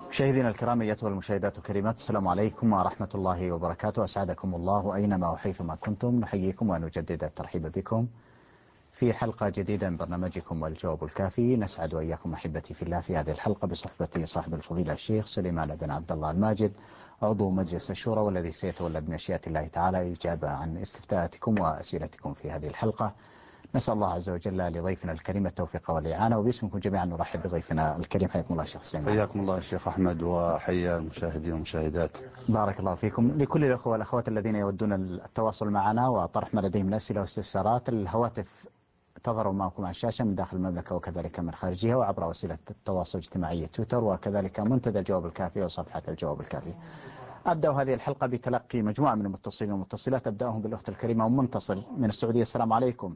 مشاهدينا الكرام أيتها المشاهدات الكريمات، السلام عليكم ورحمة الله وبركاته. أسعدكم الله أينما وحيثما كنتم. نحييكم ونجدد الترحيب بكم في حلقة جديدة من برنامجكم الجواب الكافي. نسعد وإياكم أحبتي في الله في هذه الحلقة بصحبة صاحب الفضيلة الشيخ سليمان بن عبد الله الماجد، عضو مجلس الشورى، والذي سيتولى بمشيئة الله تعالى إجابة عن استفتاءاتكم وأسئلتكم في هذه الحلقة. نسأل الله عز وجل لضيفنا الكريم التوفيق والإعانة، وباسمكم جميعا نرحب بضيفنا الكريم. حياكم الله شيخ سليمان. حياكم الله الشيخ أحمد، وحيا المشاهدين والمشاهدات. بارك الله فيكم. لكل الأخوة والأخوات الذين يودون التواصل معنا وطرح ما لديهم من أسئلة واستفسارات، الهواتف تظهر معكم على الشاشة من داخل المملكة وكذلك من خارجها، وعبر وسيلة التواصل الاجتماعي تويتر، وكذلك منتدى الجواب الكافي وصفحة الجواب الكافي. أبدأ هذه الحلقة بتلقي مجموعة من المتصلين والمتصلات. أبدأهم بالأخت الكريمة أم منتصر من السعودية. السلام عليكم.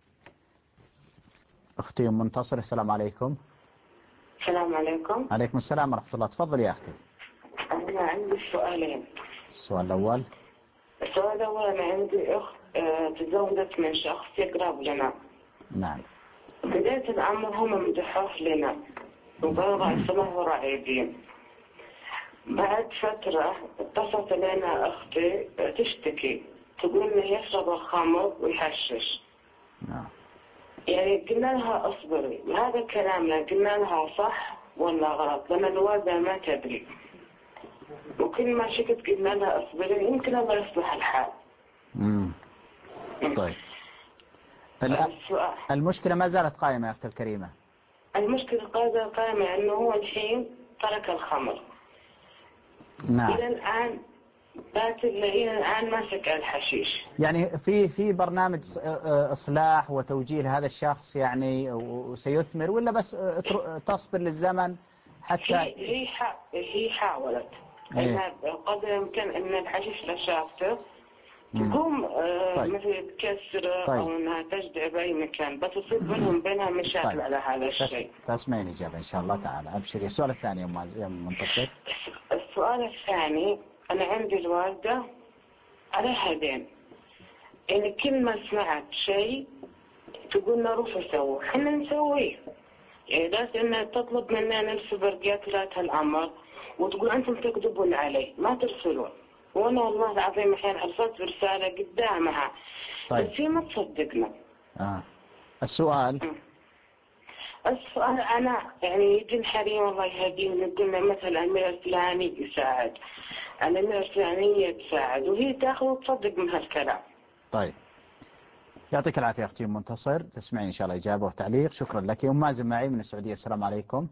أختي أم منتصر، السلام عليكم. السلام عليكم. عليكم السلام ورحمة الله. تفضل يا أختي. أنا عندي سؤالين. السؤال الأول. السؤال الأول، أنا عندي أخت تزوجت من شخص يقرب لنا. نعم. بداية الأمر هم مدحوه لنا وبلغ اسمه رعيبين. بعد فترة اتصلت لنا أختي تشتكي، تقول إنه يشرب الخمر ويحشش. نعم. يعني قلنا لها اصبري، هذا كلامنا قلنا لها صح ولا غلط؟ لأن الوالدة ما تدري، وكل ما شكت قلنا لها اصبري يمكن الله يصلح الحال. طيب. السؤال، المشكلة ما زالت قائمة يا أختي الكريمة. المشكلة قائمة أنه هو الحين ترك الخمر. نعم. إلى الآن إلى الآن ماسك الحشيش. يعني في برنامج إصلاح وتوجيه لهذا الشخص يعني وسيثمر، ولا بس تصبر للزمن حتى هي حاولت إيه؟ إنها قدر الإمكان أن الحشيش لشافته تقوم مثل تكسر. طيب. أو أنها تجدع بأي مكان، بس تصير بينها مشاكل. طيب. على هذا الشيء. تسمعين الإجابة إن شاء الله تعالى. أبشري. السؤال الثاني يا منتصر. السؤال الثاني، أنا عندي الوالدة عليها دين، يعني كل ما سمعت شيء تقول لنا روح سووا، احنا نسويه. يعني ذات انها تطلب منا نرسل برقيات ذات الامر وتقول انتم تكذبون علي ما ترسلون، وانا والله العظيم احيانا ارسلت برساله قدامها. طيب. بس هي ما تصدقنا. السؤال انا يعني يجي الحريم الله يهديهم يقولنا مثلا الامير الفلاني يساعد، الامير الفلانيه تساعد، وهي تاخذ وتصدق من هالكلام. طيب. يعطيك العافية أختي أم منتصر. تسمعين إن شاء الله إجابة وتعليق. شكرا لك. أم مازن معي من السعودية. السلام عليكم.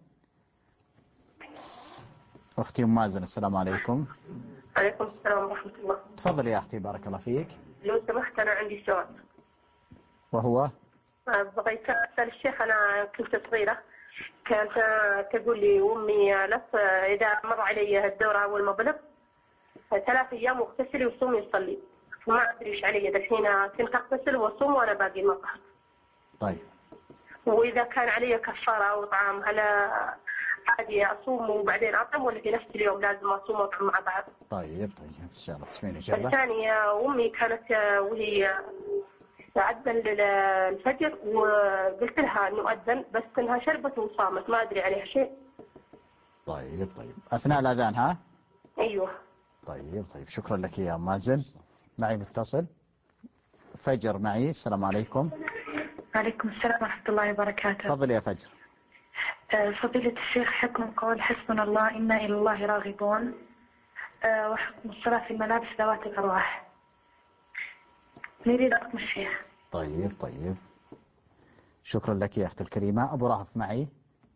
أختي أم مازن، السلام عليكم. عليكم السلام ورحمة الله. تفضل يا أختي، بارك الله فيك. لو سمحت أنا عندي سؤال. وهو؟ بغيت أسأل الشيخ. أنا كنت صغيرة كانت تقول لي أمي إذا مر علي الدورة أول ما بلغ 3 أيام واغتسلي وصومي وصلي، وما أدري إيش علي الحين. كنت أغتسل وأصوم وأنا باقي ما طهرت. طيب. وإذا كان علي كفارة أو طعام، هل عادي أصوم وبعدين أطعم، ولا في نفس اليوم لازم أصوم وأطعم مع بعض؟ طيب إن شاء الله تسمعين إجابة. الثانية، أمي كانت وهي أذن للفجر وقلت لها إنه أذن، بس إنها شربت وصامت ما أدري عليها شيء. طيب. أثناء الأذان ها؟ أيوه. طيب. شكرا لك يا مازن. معي متصل فجر معي. السلام عليكم. وعليكم السلام ورحمة الله وبركاته. تفضل يا فجر. فضيلة الشيخ، حكم قول حسبنا الله إنا إلى الله راغبون، وحكم الصلاة في الملابس ذوات الأرواح، نريد حكم الشيخ. طيب. شكرا لك يا أختي الكريمة. أبو رهف معي.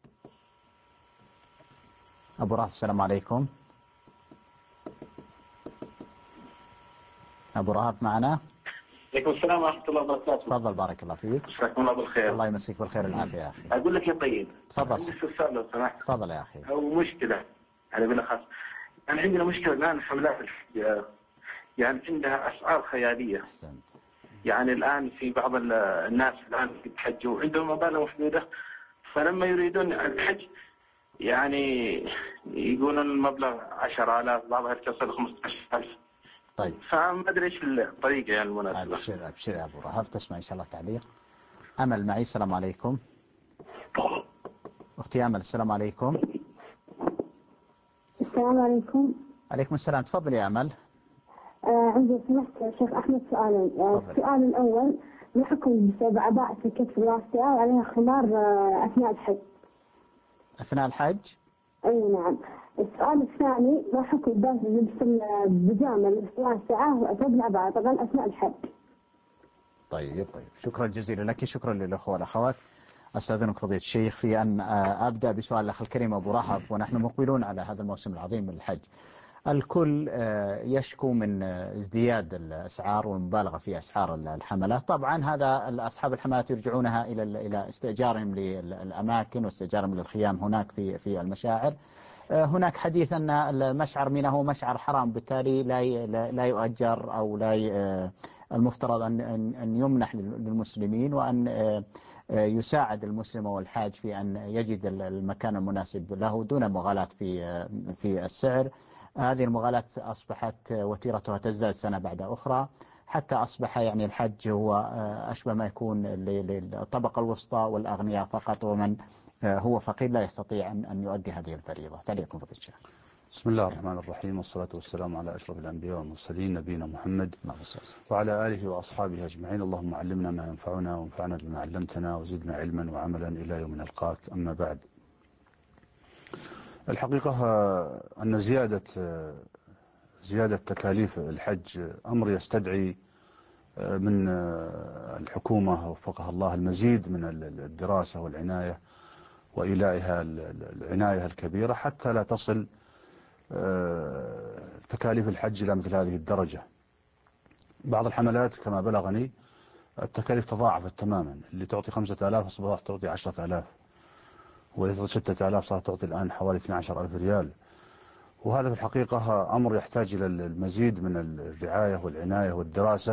أبو رهف، السلام عليكم. أبو رهف معنا؟ عليكم السلام ورحمة الله وبركاته. تفضل بارك الله فيك. مساكم الله بالخير. الله يمسيك بالخير والعافية يا أخي. أقول لك يا طيب. تفضل. عندي استفسار لو سمحت. تفضل يا أخي. أو مشكلة على بالأخص. يعني عندنا مشكلة الآن حملات يعني عندها أسعار خيالية. أحسنت. يعني الآن في بعض الناس الآن يتحجوا عندهم مبالغ محدودة، فلما يريدون الحج يعني يقولون المبلغ 10,000، بعضها تصل 15,000. طيب. فما أدري إيش الطريقة يعني المناسبة. أبشر يا أبو رهف، تسمع إن شاء الله تعليق. أمل معي. السلام عليكم. أختي أمل، السلام عليكم. السلام عليكم. عليكم السلام، تفضل يا أمل. عندي سمحت شيخ أحمد سؤالين. السؤال الأول، ما حكم بعباءة الكتف الواسعة وعليها خمار أثناء الحج؟ أثناء الحج؟ أي نعم. السؤال الثاني، ما حكم لبس البيجامة الواسعة وفوق العباءة طبعا أثناء الحج؟ طيب شكرا جزيلا لك، شكرا للأخوة والأخوات. أستاذنك فضيلة الشيخ في أن أبدأ بسؤال الأخ الكريم أبو رحب، ونحن مقبلون على هذا الموسم العظيم من الحج. الكل يشكو من ازدياد الأسعار والمبالغة في أسعار الحملات. طبعا هذا أصحاب الحملات يرجعونها إلى استئجارهم للأماكن واستئجارهم للخيام هناك في المشاعر. هناك حديث أن المشعر منه هو مشعر حرام، بالتالي لا يؤجر أو لا المفترض أن يمنح للمسلمين، وأن يساعد المسلم والحاج في أن يجد المكان المناسب له دون مغالاة في السعر. هذه المغالاة أصبحت وتيرتها تزداد سنة بعد أخرى، حتى أصبح يعني الحج هو أشبه ما يكون للطبقة الوسطى والأغنياء فقط، ومن هو فقير لا يستطيع أن يؤدي هذه الفريضة. تعليقكم فضيلة الشيخ. بسم الله الرحمن الرحيم، والصلاة والسلام على أشرف الأنبياء والمرسلين نبينا محمد وعلى آله وأصحابه أجمعين. اللهم علمنا ما ينفعنا وانفعنا بما علمتنا وزدنا علما وعملا إلى يوم نلقاك. أما بعد، الحقيقة أن زيادة تكاليف الحج أمر يستدعي من الحكومة وفقها الله المزيد من الدراسة والعناية وإيلائها العناية الكبيرة حتى لا تصل تكاليف الحج إلى مثل هذه الدرجة. بعض الحملات كما بلغني التكاليف تضاعفت تماما، اللي تعطي 5000 أصبحت تعطي 10000، واللي تعطي 6000 صارت تعطي الآن حوالي 12000 ريال. وهذا في الحقيقة أمر يحتاج إلى المزيد من الرعاية والعناية والدراسة،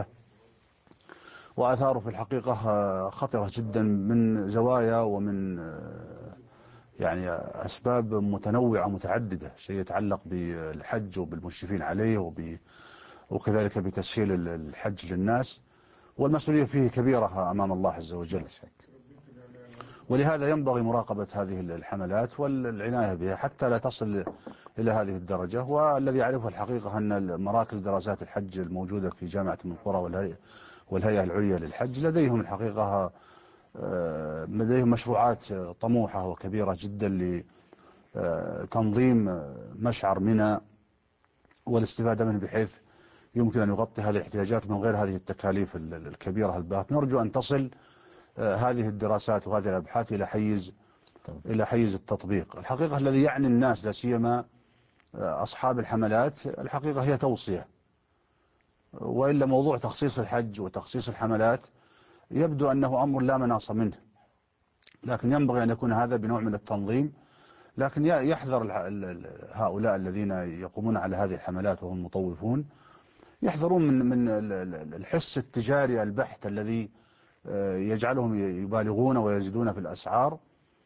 وآثاره في الحقيقة خطرة جدا من زوايا ومن يعني أسباب متنوعة متعددة. شيء يتعلق بالحج وبالمشرفين عليه وكذلك بتسهيل الحج للناس، والمسؤولية فيه كبيرة أمام الله عز وجل. ولهذا ينبغي مراقبة هذه الحملات والعناية بها حتى لا تصل إلى هذه الدرجة. والذي يعرفه الحقيقة أن مراكز دراسات الحج الموجودة في جامعة أم القرى والهيئة العليا للحج لديهم الحقيقة لديهم مشروعات طموحة وكبيرة جدا لتنظيم مشعر منى والاستفادة منه بحيث يمكن أن يغطي هذه الاحتياجات من غير هذه التكاليف الكبيرة الباهظة. نرجو أن تصل هذه الدراسات وهذه الأبحاث إلى حيز التطبيق. الحقيقة الذي يعني الناس لا سيما أصحاب الحملات الحقيقة هي توصية، وإلا موضوع تخصيص الحج وتخصيص الحملات يبدو أنه أمر لا مناص منه، لكن ينبغي أن يكون هذا بنوع من التنظيم. لكن يحذر هؤلاء الذين يقومون على هذه الحملات وهم مطوفون، يحذرون من الحس التجاري البحت الذي يجعلهم يبالغون ويزيدون في الأسعار،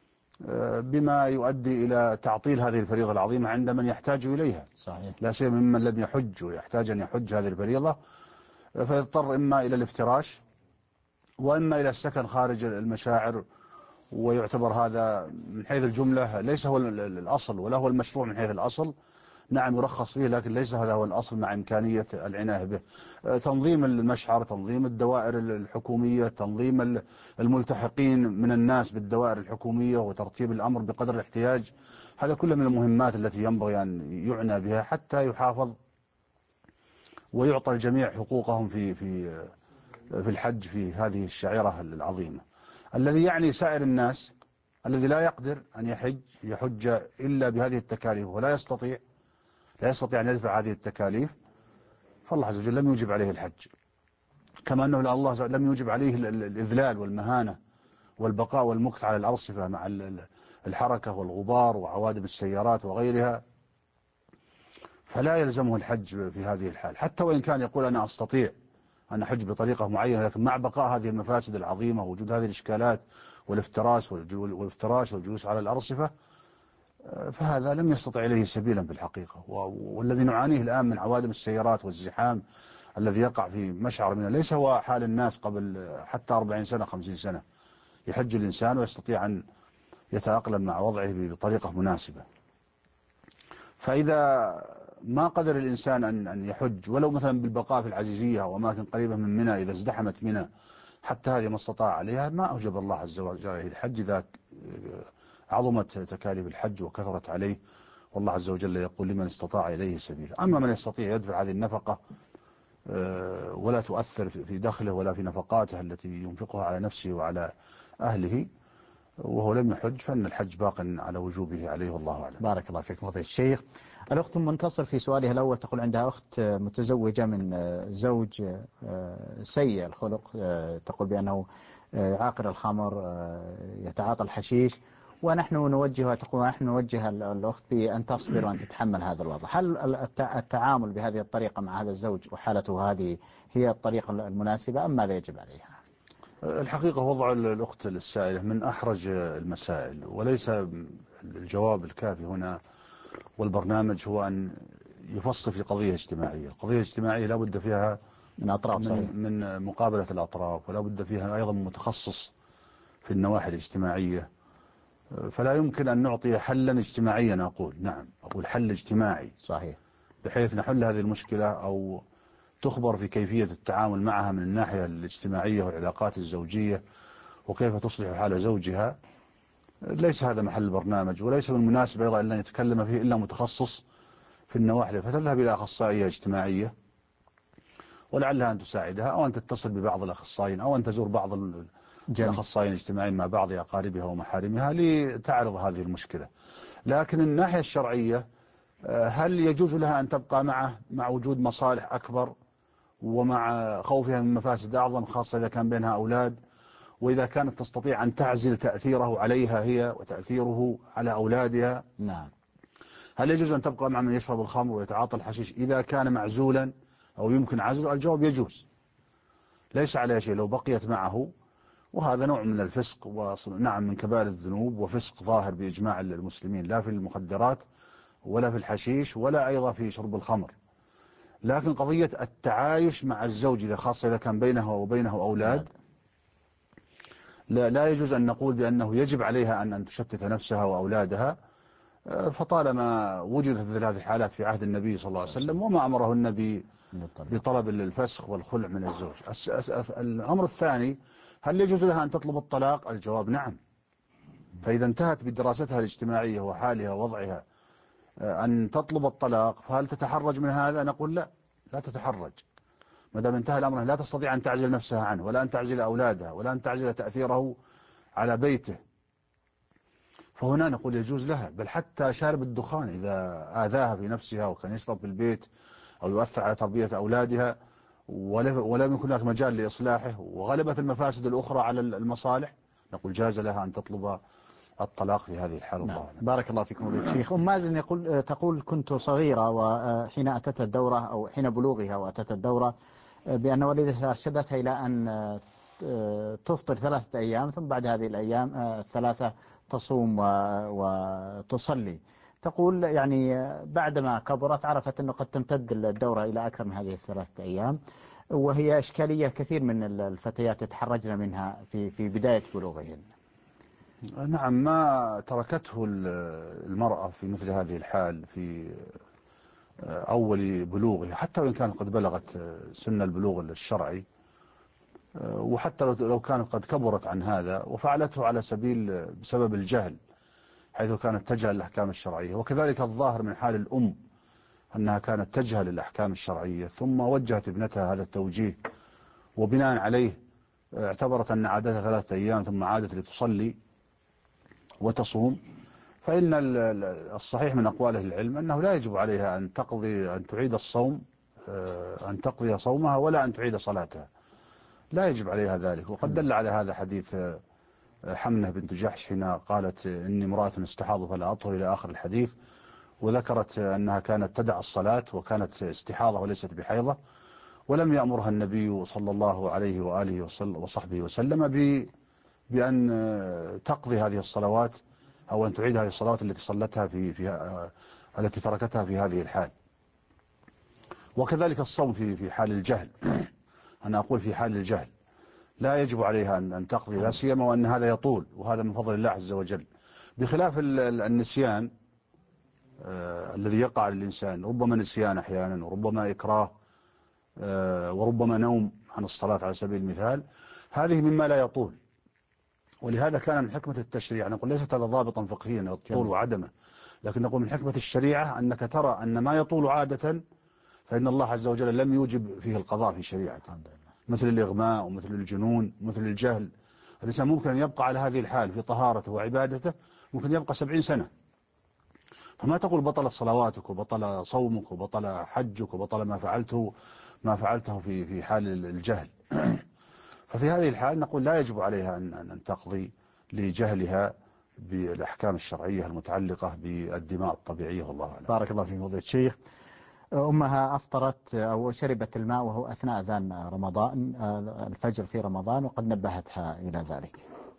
بما يؤدي إلى تعطيل هذه الفريضة العظيمة عند من يحتاج إليها. صحيح. لا سيما ممن لم يحج ويحتاج أن يحج هذه الفريضة، فيضطر إما إلى الافتراش وإما إلى السكن خارج المشاعر، ويعتبر هذا من حيث الجملة ليس هو الأصل ولا هو المشروع من حيث الأصل. نعم يرخص فيه، لكن ليس هذا هو الأصل مع إمكانية العناية به. تنظيم المشعر، تنظيم الدوائر الحكومية، تنظيم الملتحقين من الناس بالدوائر الحكومية، وترتيب الأمر بقدر الاحتياج، هذا كله من المهمات التي ينبغي أن يعنى بها حتى يحافظ ويعطى الجميع حقوقهم في الحج في هذه الشعيرة العظيمة. الذي يعني سائر الناس الذي لا يقدر أن يحج إلا بهذه التكاليف ولا يستطيع أن يدفع هذه التكاليف، فالله عز وجل لم يوجب عليه الحج، كما أنه الله لم يوجب عليه الإذلال والمهانة والبقاء والمكث على الأرصفة مع الحركة والغبار وعوادم السيارات وغيرها، فلا يلزمه الحج في هذه الحال. حتى وإن كان يقول أنا أستطيع أن أحج بطريقة معينة، لكن مع بقاء هذه المفاسد العظيمة ووجود هذه الإشكالات والافتراس والجلوس على الأرصفة، فهذا لم يستطع إليه سبيلا في الحقيقة. والذي نعانيه الآن من عوادم السيارات والزحام الذي يقع في مشعر منه ليس هو حال الناس قبل حتى 40 سنة 50 سنة. يحج الإنسان ويستطيع أن يتأقلم مع وضعه بطريقة مناسبة. فإذا ما قدر الإنسان أن يحج ولو مثلا بالبقاء في العزيزية أو أماكن قريبة من منى، إذا ازدحمت منى حتى هذه ما استطاع عليها، ما أوجب الله عز وجل عليه الحج إذا عظمت تكاليف الحج وكثرت عليه، والله عز وجل يقول لمن استطاع إليه سبيلا. أما من يستطيع يدفع هذه النفقة ولا تؤثر في دخله ولا في نفقاته التي ينفقها على نفسه وعلى أهله وهو لم يحج، فإن الحج باق على وجوبه عليه، والله أعلم. بارك الله فيكم فضيلة الشيخ. الأخت منتصر في سؤالها الأول تقول عندها أخت متزوجة من زوج سيء الخلق، تقول بأنه عاقر الخمر، يتعاطى الحشيش، ونحن نوجهها، تقول نحن نوجه الأخت بأن تصبر وأن تتحمل هذا الوضع. هل التعامل بهذه الطريقة مع هذا الزوج وحالته هذه هي الطريقة المناسبة أم ماذا يجب عليها؟ الحقيقة وضع الأخت السائلة من أحرج المسائل، وليس الجواب الكافي هنا والبرنامج هو أن يفصل في قضية اجتماعية. القضية الاجتماعية لا بد فيها من أطراف صحيح. من مقابلة الأطراف، ولا بد فيها أيضا متخصص في النواحي الاجتماعية. فلا يمكن أن نعطي حلا اجتماعيا، أقول حل اجتماعي صحيح، بحيث نحل هذه المشكلة أو تخبر في كيفية التعامل معها من الناحية الاجتماعية والعلاقات الزوجية وكيف تصلح حال زوجها. ليس هذا محل البرنامج، وليس من المناسب أيضا أن يتكلم فيه إلا متخصص في النواحي، فتذهب إلى أخصائية اجتماعية ولعلها أن تساعدها، أو أن تتصل ببعض الأخصائيين، أو أن تزور بعض الأخصائيين الاجتماعيين مع بعض أقاربها ومحارمها لتعرض هذه المشكلة. لكن الناحية الشرعية، هل يجوز لها أن تبقى معه مع وجود مصالح أكبر ومع خوفها من مفاسد أعظم، خاصة إذا كان بينها أولاد، وإذا كانت تستطيع أن تعزل تأثيره عليها هي وتأثيره على أولادها؟ نعم. هل يجوز أن تبقى مع من يشرب الخمر ويتعاطى الحشيش إذا كان معزولا أو يمكن عزله؟ الجواب يجوز، ليس عليها شيء لو بقيت معه، وهذا نوع من الفسق ونعم من كبائر الذنوب وفسق ظاهر بإجماع المسلمين، لا في المخدرات ولا في الحشيش ولا أيضا في شرب الخمر. لكن قضية التعايش مع الزوج إذا خاصة إذا كان بينه وبينه أولاد، لا يجوز أن نقول بأنه يجب عليها أن تشتت نفسها وأولادها، فطالما وجدت مثل هذه الحالات في عهد النبي صلى الله عليه وسلم وما أمره النبي بطلب الفسخ والخلع من الزوج. الأمر الثاني، هل يجوز لها أن تطلب الطلاق؟ الجواب نعم. فإذا انتهت بدراستها الاجتماعية وحالها ووضعها أن تطلب الطلاق، فهل تتحرج من هذا؟ نقول لا تتحرج، ما دام انتهى الأمر لا تستطيع أن تعزل نفسها عنه ولا أن تعزل أولادها ولا أن تعزل تأثيره على بيته، فهنا نقول يجوز لها. بل حتى شارب الدخان إذا آذاها في نفسها وكان يشرب في البيت أو يؤثر على تربية أولادها ولم يكن هناك مجال لإصلاحه وغلبت المفاسد الأخرى على المصالح، نقول جاز لها أن تطلب الطلاق في هذه الحالة. نعم. الله أعلم. بارك الله فيكم الشيخ. مازن تقول كنت صغيرة وحين أتت الدورة أو حين بلوغها وأتت الدورة بأن والدتها أرشدتها إلى أن تفطر 3 أيام ثم بعد هذه الأيام 3 تصوم وتصلي. تقول يعني بعدما كبرت عرفت أنه قد تمتد الدورة إلى أكثر من هذه 3 أيام، وهي إشكالية كثير من الفتيات يتحرجن منها في بداية بلوغهن. نعم، ما تركته المرأة في مثل هذه الحال في أول بلوغها، حتى وإن كانت قد بلغت سن البلوغ الشرعي، وحتى لو كانت قد كبرت عن هذا، وفعلته على بسبب الجهل، حيث كانت تجهل الأحكام الشرعية. وكذلك الظاهر من حال الأم أنها كانت تجهل الأحكام الشرعية ثم وجهت ابنتها هذا التوجيه، وبناء عليه اعتبرت أن عادتها 3 أيام ثم عادت لتصلي وتصوم. فإن الصحيح من أقوال أهل العلم أنه لا يجب عليها أن تعيد الصوم، أن تقضي صومها ولا أن تعيد صلاتها، لا يجب عليها ذلك. وقد دل على هذا حديث حمنة بنت جحش حين قالت إني امرأة استحاض فلا أطهر إلى آخر الحديث، وذكرت أنها كانت تدع الصلاة وكانت استحاضة وليست بحيضة، ولم يأمرها النبي صلى الله عليه وآله وصحبه وسلم بأن تقضي هذه الصلوات أو أن تعيد هذه الصلوات التي صلتها التي تركتها في هذه الحال. وكذلك الصوم في حال الجهل، أنا أقول في حال الجهل لا يجب عليها أن تقضي، لا سيما وأن هذا يطول، وهذا من فضل الله عز وجل، بخلاف النسيان الذي يقع للإنسان، ربما نسيان أحيانا وربما إكراه وربما نوم عن الصلاة على سبيل المثال، هذه مما لا يطول. ولهذا كان من حكمة التشريع، نقول ليست هذا ضابطا فقهيا الطول وعدمه، لكن نقول من حكمة الشريعة أنك ترى أن ما يطول عادة فإن الله عز وجل لم يوجب فيه القضاء في شريعته، مثل الإغماء ومثل الجنون ومثل الجهل. الإنسان ممكن أن يبقى على هذه الحال في طهارته وعبادته، ممكن يبقى 70 سنة. فما تقول بطل صلواتك وبطل صومك وبطل حجك وبطل ما فعلته في حال الجهل. ففي هذه الحال نقول لا يجب عليها أن تقضي لجهلها بالأحكام الشرعية المتعلقة بالدماء الطبيعية، والله أعلم. بارك الله فيك فضيلة الشيخ. أمها أفطرت أو شربت الماء وهو أثناء أذان رمضان الفجر في رمضان، وقد نبهتها إلى ذلك.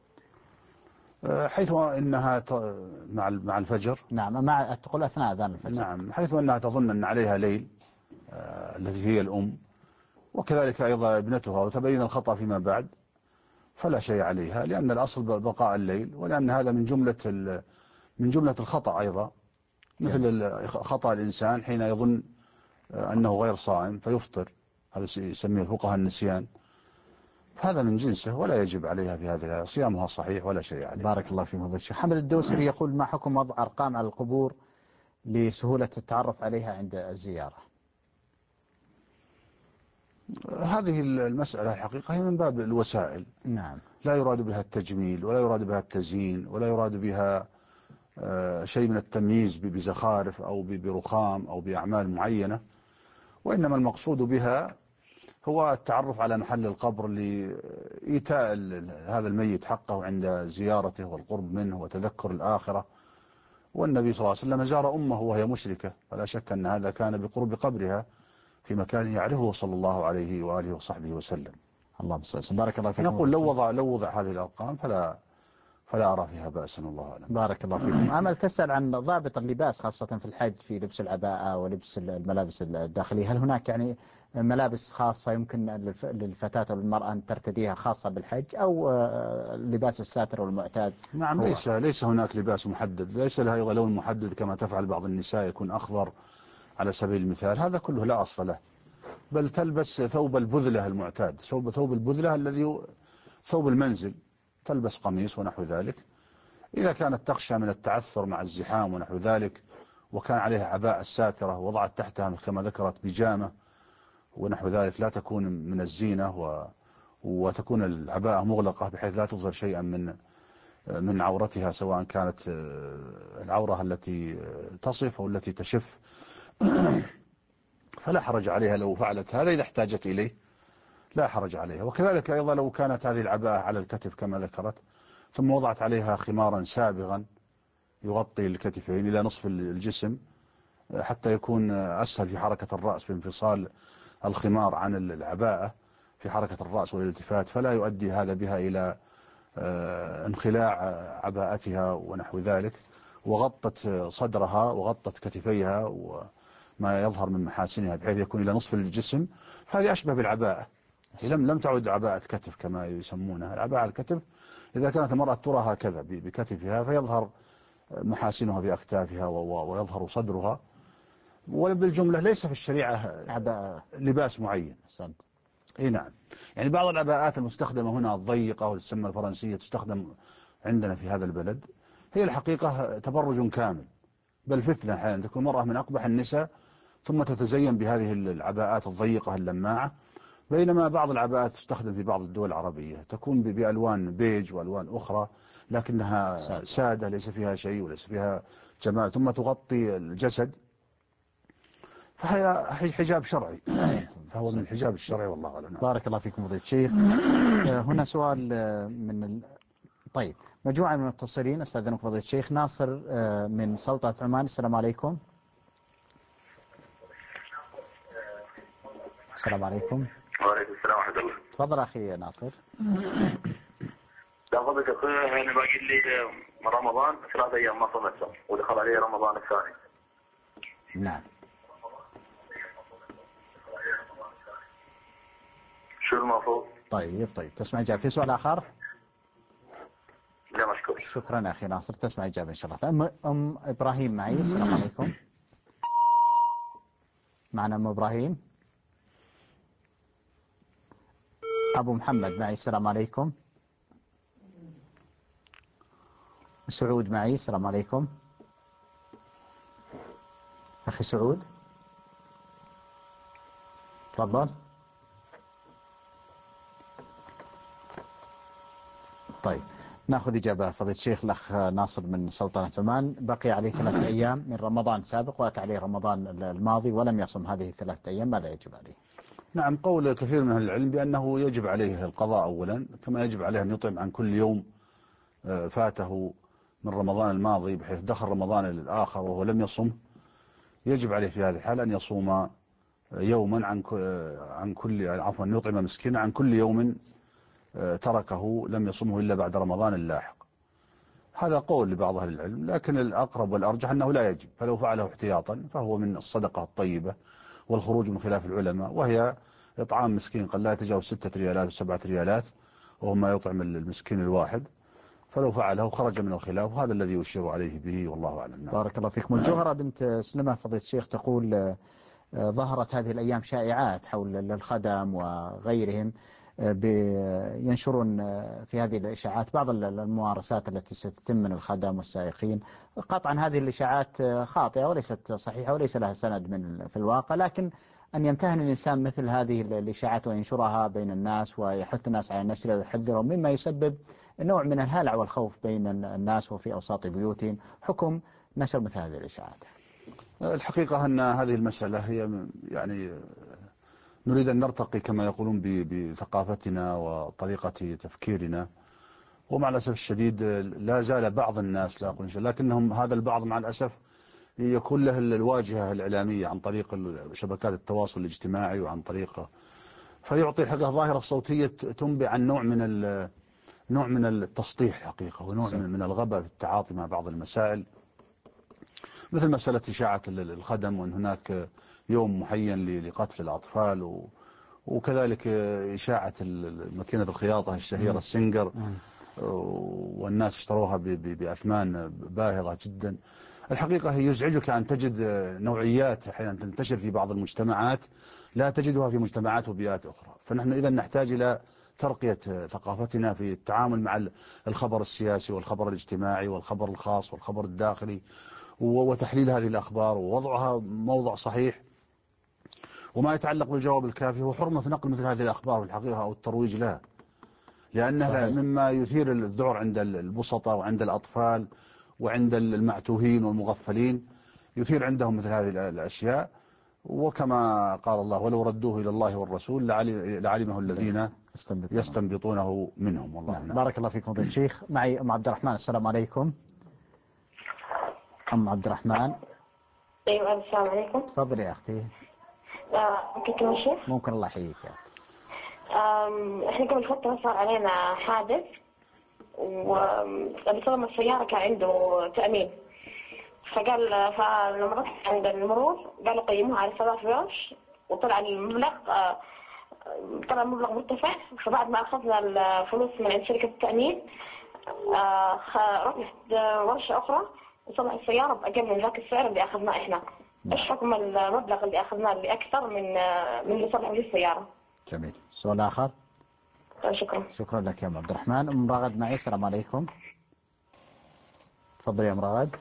حيث أنها مع الفجر، نعم، تقول أثناء أذان الفجر. نعم، حيث أنها تظن أن عليها ليل التي هي الأم، وكذلك أيضا ابنتها، وتبين الخطأ فيما بعد، فلا شيء عليها، لأن الأصل بقاء الليل، ولأن هذا من جملة الخطأ أيضا، مثل خطأ الإنسان حين يظن أنه غير صائم فيفطر، هذا يسميه الفقهاء النسيان، هذا من جنسه ولا يجب عليها في هذه، صيامها صحيح ولا شيء عليها. بارك الله فيك فضيلة الشيخ. حمد الدوسري يقول: ما حكم وضع أرقام على القبور لسهولة التعرف عليها عند الزيارة؟ هذه المسألة الحقيقة هي من باب الوسائل. نعم. لا يراد بها التجميل ولا يراد بها التزيين ولا يراد بها شيء من التمييز بزخارف أو برخام أو بأعمال معينة، وإنما المقصود بها هو التعرف على محل القبر لإيتاء هذا الميت حقه عند زيارته والقرب منه وتذكر الآخرة. والنبي صلى الله عليه وسلم زار أمه وهي مشركة، فلا شك أن هذا كان بقرب قبرها في مكان يعرفه صلى الله عليه وآله وصحبه وسلم. اللهم صل وسلم. بارك الله فيكم. نقول لو وضع هذه الأرقام فلا أرى فيها بأسا، والله أعلم. بارك الله فيكم. أمل تسأل عن ضابط اللباس خاصة في الحج، في لبس العباءة ولبس الملابس الداخلية. هل هناك يعني ملابس خاصة يمكن للفتاة أو المرأة أن ترتديها خاصة بالحج، أو اللباس الساتر والمعتاد؟ نعم، ليس هناك لباس محدد، ليس لها أيضا لون محدد كما تفعل بعض النساء يكون أخضر على سبيل المثال، هذا كله لا أصل له، بل تلبس ثوب البذلة المعتاد، ثوب البذلة الذي ثوب المنزل، تلبس قميص ونحو ذلك. إذا كانت تخشى من التعثر مع الزحام ونحو ذلك، وكان عليها عباءة ساترة ووضعت تحتها كما ذكرت بيجامة ونحو ذلك لا تكون من الزينة، وتكون العباءة مغلقة بحيث لا تظهر شيئا من عورتها، سواء كانت العورة التي تصف أو التي تشف، فلا حرج عليها لو فعلت هذا إذا احتاجت إليه، لا حرج عليها. وكذلك أيضا لو كانت هذه العباءة على الكتف كما ذكرت، ثم وضعت عليها خمارا سابغا يغطي الكتفين إلى نصف الجسم حتى يكون أسهل في حركة الرأس بانفصال الخمار عن العباءة في حركة الرأس والالتفات، فلا يؤدي هذا بها إلى انخلاع عباءتها ونحو ذلك، وغطت صدرها وغطت كتفيها وما يظهر من محاسنها بحيث يكون إلى نصف الجسم، فهذه أشبه بالعباءة. لم تعد عباءة كتف كما يسمونها. العباءة الكتف إذا كانت المرأة ترى هكذا بكتفها فيظهر محاسنها بأكتافها ويظهر صدرها، وبالجملة ليس في الشريعة لباس معين. اي نعم، يعني بعض العباءات المستخدمة هنا الضيقة والتسمى الفرنسية تستخدم عندنا في هذا البلد، هي الحقيقة تبرج كامل، بل فتنة أحيانا تكون مرأة من أقبح النساء ثم تتزين بهذه العباءات الضيقة اللماعة، بينما بعض العباءات تستخدم في بعض الدول العربية تكون بألوان بيج وألوان أخرى لكنها سادة ليس فيها شيء وليس فيها جمال، ثم تغطي الجسد، فهي حجاب شرعي، فهو من الحجاب الشرعي، والله أعلم. بارك الله فيكم فضيلة الشيخ. هنا سؤال طيب، مجموعة من المتصلين، استاذنكم فضيلة الشيخ. ناصر من سلطنة عمان، السلام عليكم. السلام عليكم. وعليكم السلام ورحمة الله. تفضل أخي ناصر. لا فضلك أخوي، أنا باقي لي رمضان 3 أيام ما صمت، ودخل علي رمضان الثاني. نعم. شو المفروض؟ طيب تسمع جاء في سؤال آخر؟ لا مشكور. شكرا أخي ناصر، تسمع إجابة إن شاء الله. أم إبراهيم معي، السلام عليكم. معنا أم إبراهيم. أبو محمد معي، السلام عليكم. سعود معي، السلام عليكم. أخي سعود تفضل. طيب ناخذ إجابة فضيلة الشيخ. الأخ ناصر من سلطنة عمان بقي عليه 3 أيام من رمضان سابق وأتى عليه رمضان الماضي ولم يصم هذه 3 أيام، ماذا يجب عليه؟ نعم، قول كثير من أهل العلم بأنه يجب عليه القضاء أولا، كما يجب عليه أن يطعم عن كل يوم فاته من رمضان الماضي، بحيث دخل رمضان الآخر وهو لم يصم. يجب عليه في هذه الحالة أن يصوم يوما عن كل، عفوا أن يطعم مسكينا عن كل يوم تركه لم يصمه إلا بعد رمضان اللاحق. هذا قول لبعض أهل العلم، لكن الأقرب والأرجح أنه لا يجب، فلو فعله احتياطا فهو من الصدقة الطيبة والخروج من خلاف العلماء، وهي إطعام مسكين قد لا يتجاوز 6 ريالات و7 ريالات، وهو ما يطعم المسكين الواحد، فلو فعله خرج من الخلاف، وهذا الذي يشير عليه به والله أعلم. بارك الله فيكم. الجوهرة بنت سلمة فضيلة الشيخ تقول ظهرت هذه الأيام شائعات حول الخدم وغيرهم ينشرون في هذه الإشاعات بعض الممارسات التي ستتم من الخدم والسائقين. قطعا هذه الإشاعات خاطئة وليست صحيحة وليس لها سند في الواقع، لكن أن يمتهن الإنسان مثل هذه الإشاعات وينشرها بين الناس ويحث الناس على نشرها ويحذرهم مما يسبب نوع من الهلع والخوف بين الناس وفي أوساط بيوتهم، حكم نشر مثل هذه الإشاعات. الحقيقة أن هذه المسألة هي يعني نريد أن نرتقي كما يقولون بثقافتنا وطريقة تفكيرنا، ومع الأسف الشديد لا زال بعض الناس لا أقول لكنهم هذا البعض مع الأسف يكون له الواجهة الإعلامية عن طريق شبكات التواصل الاجتماعي وعن طريقه، فيعطي الحقيقة ظاهرة صوتية تنبئ عن نوع من التسطيح حقيقة، ونوع من الغباء في التعاطي مع بعض المسائل، مثل مسألة إشاعة الخدم، وأن هناك يوم محين لقتل الأطفال، وكذلك إشاعة ماكينة الخياطة الشهيرة السنجر، والناس اشتروها بأثمان باهظة جدا. الحقيقة هي يزعجك أن تجد نوعيات أحيانا تنتشر في بعض المجتمعات لا تجدها في مجتمعات وبيئات أخرى، فنحن إذا نحتاج إلى ترقية ثقافتنا في التعامل مع الخبر السياسي والخبر الاجتماعي والخبر الخاص والخبر الداخلي، وتحليل هذه الأخبار ووضعها موضع صحيح. وما يتعلق بالجواب الكافي هو حرمة نقل مثل هذه الأخبار في الحقيقة أو الترويج لها، لأنها مما يثير الذعر عند البسطة وعند الأطفال وعند المعتوهين والمغفلين، يثير عندهم مثل هذه الأشياء، وكما قال الله ولو ردوه إلى الله والرسول لعلمه الذين يستنبطونه منهم. والله نعم. بارك الله فيكم فضيلة الشيخ. معي أم عبد الرحمن، السلام عليكم. أم عبد الرحمن. أيوة السلام عليكم. تفضلي يا أختي. ممكن كم شيء؟ ممكن، الله يحييك يا أختي. احنا قبل فترة صار علينا حادث، وبسبب السيارة كان عنده تأمين، فلما رحت عند المرور قالوا قيموها على 3 ريال، وطلع المبلغ مرتفع. فبعد ما أخذنا الفلوس من عند شركة التأمين رحت ورشة أخرى وصلح السيارة بأقل من ذاك السعر اللي أخذناه إحنا. إيش حكم المبلغ اللي أخذناه اللي أكثر من اللي صلحوا لي السيارة؟ جميل. سؤال آخر. شكرا. شكرا لك يا أم عبد الرحمن. أم راغد معي، السلام عليكم. تفضلي يا أم راغد.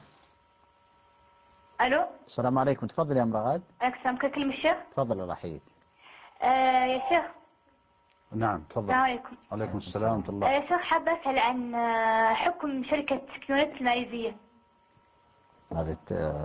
ألو. السلام عليكم، تفضلي يا أم راغد. أقسم كلمة الشيخ. تفضل الله يحييك. يا شيخ. نعم تفضل. السلام عليكم. عليكم السلام ورحمة الله. يا شيخ حابة أسأل عن حكم شركة كيونت الماليزية. هذه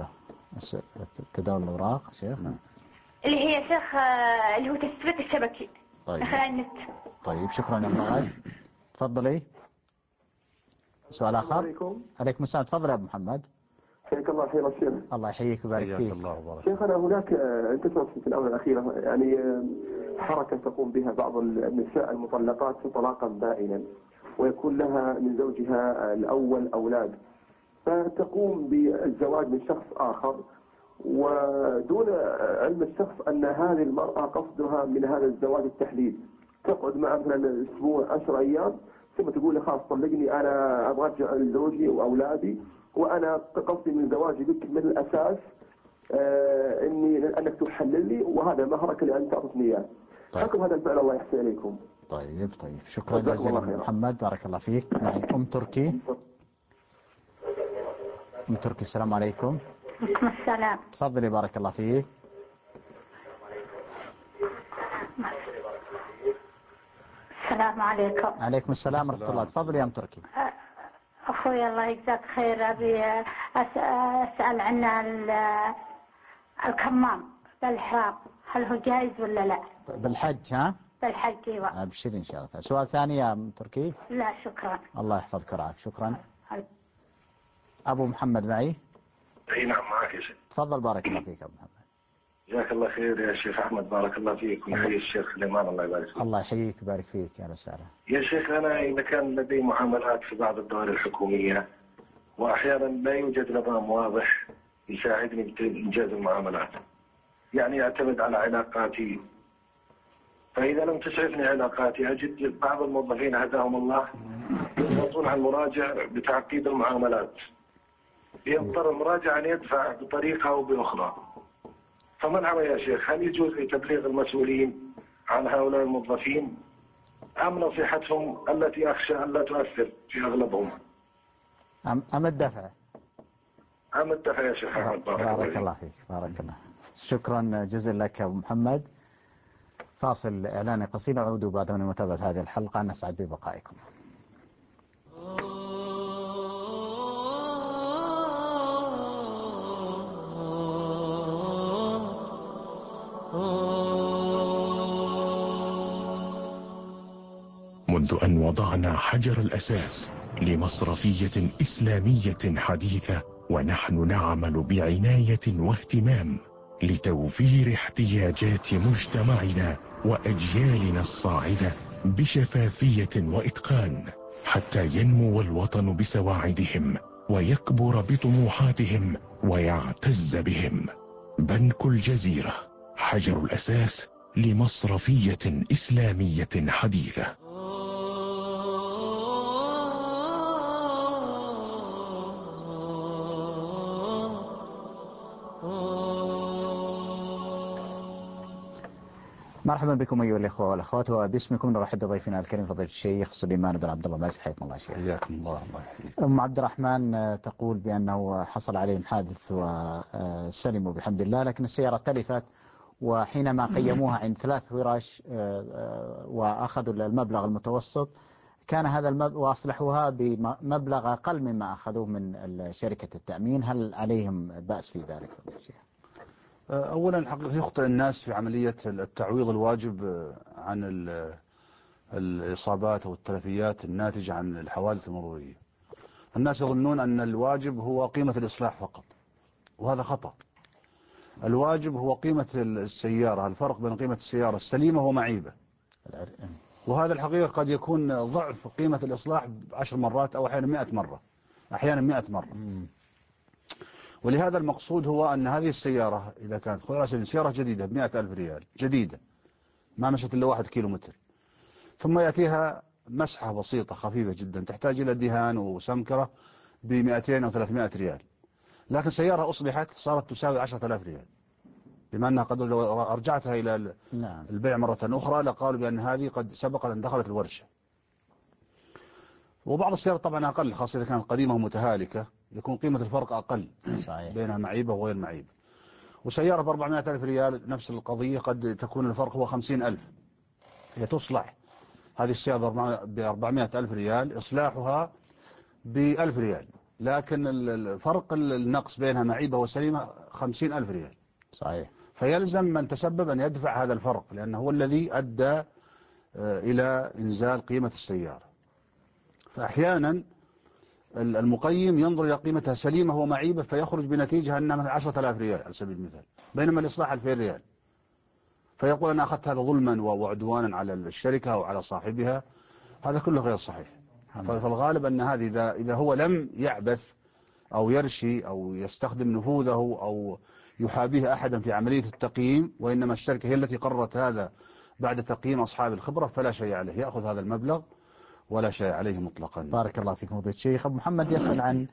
تداول الأوراق شيخ. نعم. اللي هي شيخ اللي هو تثبيت الشبكي. طيب. دخل على النت. طيب شكرا يا أم راغد. تفضلي. سؤال آخر. السلام عليكم. عليكم السلام، تفضل يا أبو محمد. حياك الله خير الشيخ. الله يحييك ويبارك فيك. الله وبارك. شيخنا هناك انتشرت في الآونة الأخيرة يعني حركة تقوم بها بعض النساء المطلقات طلاقا بائنا، ويكون لها من زوجها الأول أولاد، فتقوم بالزواج من شخص آخر ودون علم الشخص أن هذه المرأة قصدها من هذا الزواج التحليل. تقعد معه مثلا أسبوع 10 أيام، ثم تقول لي خلاص طلقني، أنا أبغى أرجع لزوجي وأولادي، وأنا قصدي من زواجي بك من الأساس أنك تحلل لي، وهذا مهرك لأن تعطتني إياه. حكم هذا الفعل الله يحسن إليكم. طيب شكرا جزيلا محمد، بارك الله فيك. معي أم تركي. أم تركي السلام عليكم. وعليكم السلام. تفضلي بارك الله فيك. السلام عليكم. عليكم السلام ورحمة الله. تفضلي يا أم تركي. أخوي الله يجزاك خير، أبي أسأل عن الكمام بالإحرام، هل هو جائز ولا لا؟ بالحج ها؟ بالحج ايوه. ابشري ان شاء الله. سؤال ثاني يا ام تركي؟ لا شكرا. الله يحفظك ورعاك. شكرا. ابو محمد معي؟ اي نعم معك يا شيخ. تفضل بارك الله فيك ابو محمد. جزاك الله خير يا شيخ احمد، بارك الله فيك، ونحيي الشيخ سليمان الله يبارك فيك. الله يحييك ويبارك فيك يا رسالة. يا شيخ انا اذا كان لدي معاملات في بعض الدوائر الحكوميه واحيانا لا يوجد نظام واضح يساعدني بانجاز المعاملات، يعني اعتمد على علاقاتي، فإذا لم تسعفني علاقاتي أجد بعض الموظفين هداهم الله يضغطون على المراجع بتعقيد المعاملات، يضطر المراجع أن يدفع بطريقة أو بأخرى. فما العمل يا شيخ؟ هل يجوز لي تبليغ المسؤولين عن هؤلاء الموظفين أم نصيحتهم التي أخشى أن لا تؤثر في أغلبهم؟ أم الدفع؟ أم الدفع يا شيخ أحمد. بارك الله فيك. بارك الله. شكرا جزيلا لك أبو محمد. فاصل إعلاني قصير، نعود بعد من متابعة هذه الحلقة. نسعد ببقائكم. منذ أن وضعنا حجر الأساس لمصرفية إسلامية حديثة، ونحن نعمل بعناية واهتمام لتوفير احتياجات مجتمعنا وأجيالنا الصاعدة بشفافية وإتقان، حتى ينمو الوطن بسواعدهم ويكبر بطموحاتهم ويعتز بهم. بنك الجزيرة، حجر الأساس لمصرفية إسلامية حديثة. مرحبا بكم أيها الإخوة والأخوات، وباسمكم نرحب بضيفنا الكريم فضيلة الشيخ سليمان بن عبد الله ماجد. حياكم الله شيخ. حياكم الله. الله يحييك. أم عبد الرحمن تقول بأنه حصل عليهم حادث وسلموا بحمد الله، لكن السيارة تلفت، وحينما قيموها عند 3 ورش وأخذوا المبلغ المتوسط كان هذا المبلغ وأصلحوها بمبلغ أقل مما أخذوه من شركة التأمين. هل عليهم بأس في ذلك فضيلة الشيخ؟ أولا الحقيقة يخطئ الناس في عملية التعويض الواجب عن الإصابات أو التلفيات الناتجة عن الحوادث المرورية. الناس يظنون أن الواجب هو قيمة الإصلاح فقط، وهذا خطأ. الواجب هو قيمة السيارة، الفرق بين قيمة السيارة السليمة ومعيبة، وهذا الحقيقة قد يكون ضعف قيمة الإصلاح 10 مرات أو أحيانا 100 مرة، أحيانا 100 مرة. ولهذا المقصود هو أن هذه السيارة إذا كانت سيارة جديدة ب100,000 ريال جديدة ما مشت إلا 1 كيلومتر، ثم يأتيها مسحة بسيطة خفيفة جدا تحتاج إلى دهان وسمكرة ب200 أو 300 ريال، لكن سيارة أصلحت صارت تساوي 10,000 ريال، بما أنها قد لو أرجعتها إلى البيع مرة أخرى لقالوا بأن هذه قد سبقت أن دخلت الورشة. وبعض السيارات طبعا أقل، خاصة إذا كانت قديمة ومتهالكة يكون قيمة الفرق أقل صحيح. بينها معيبة وغير معيبة. وسيارة ب400,000 ريال نفس القضية قد تكون الفرق هو 50,000. هي تصلح هذه السيارة ب400,000 ريال، إصلاحها ب1,000 ريال، لكن الفرق النقص بينها معيبة وسليمة 50,000 ريال صحيح. فيلزم من تسبب أن يدفع هذا الفرق، لأنه هو الذي أدى إلى إنزال قيمة السيارة. فأحيانا المقيم ينظر إلى قيمتها سليمة ومعيبة فيخرج بنتيجة أنها مثلا 10,000 ريال على سبيل المثال، بينما الإصلاح 2,000 ريال، فيقول أنا أخذت هذا ظلما وعدوانا على الشركة أو على صاحبها. هذا كله غير صحيح. فالغالب أن هذه إذا هو لم يعبث أو يرشي أو يستخدم نفوذه أو يحابيه أحدا في عملية التقييم، وإنما الشركة هي التي قررت هذا بعد تقييم أصحاب الخبرة، فلا شيء عليه، يأخذ هذا المبلغ ولا شيء عليه مطلقا. بارك الله فيكم فضيلة الشيخ. أبو محمد يسأل عن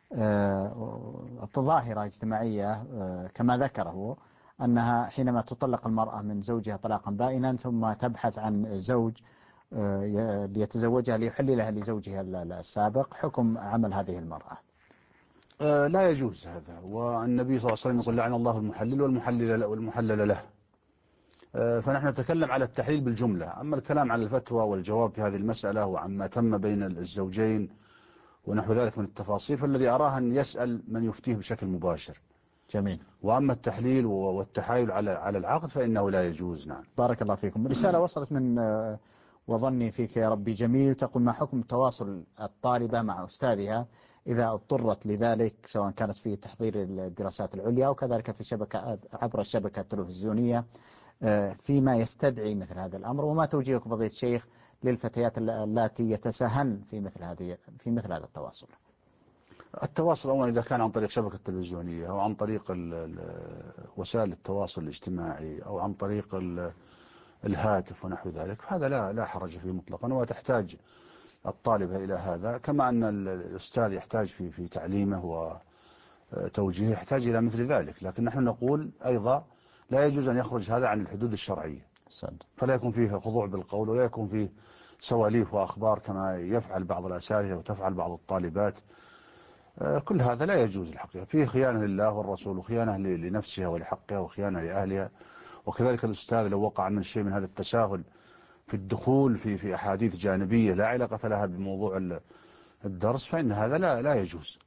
ظاهرة اجتماعية كما ذكر هو أنها حينما تطلق المرأة من زوجها طلاقا بائنا ثم تبحث عن زوج ليتزوجها ليحللها لزوجها السابق، حكم عمل هذه المرأة؟ لا يجوز هذا، والنبي صلى الله عليه وسلم يقول لعن الله المحلل والمحلل له. فنحن نتكلم على التحليل بالجملة. أما الكلام على الفتوى والجواب في هذه المسألة وعما تم بين الزوجين ونحو ذلك من التفاصيل، فالذي أراه أن يسأل من يفتيه بشكل مباشر. جميل. وأما التحليل والتحايل على العقد فإنه لا يجوز. نعم. بارك الله فيكم. رسالة وصلت من وظني فيك يا ربي جميل، تقول: ما حكم تواصل الطالبة مع أستاذها إذا اضطرت لذلك، سواء كانت في تحضير الدراسات العليا أو كذلك في شبكة عبر الشبكة التلفزيونية، فيما يستدعي مثل هذا الأمر، وما توجيهك فضيلة الشيخ للفتيات اللاتي يتساهلن في مثل هذا التواصل؟ التواصل أولا إذا كان عن طريق شبكة تلفزيونية أو عن طريق وسائل التواصل الاجتماعي أو عن طريق الهاتف ونحو ذلك، هذا لا حرج فيه مطلقا، وتحتاج الطالبة إلى هذا، كما أن الأستاذ يحتاج في تعليمه وتوجيهه يحتاج إلى مثل ذلك. لكن نحن نقول أيضا لا يجوز أن يخرج هذا عن الحدود الشرعية، فلا يكون فيه خضوع بالقول ولا يكون فيه سواليف وأخبار كما يفعل بعض الأساتذة وتفعل بعض الطالبات. كل هذا لا يجوز الحقيقة، فيه خيانة لله والرسول وخيانة لنفسها ولحقها وخيانة لأهلها. وكذلك الأستاذ لو وقع من شيء من هذا التساهل في الدخول في أحاديث جانبية لا علاقة لها بموضوع الدرس، فإن هذا لا يجوز.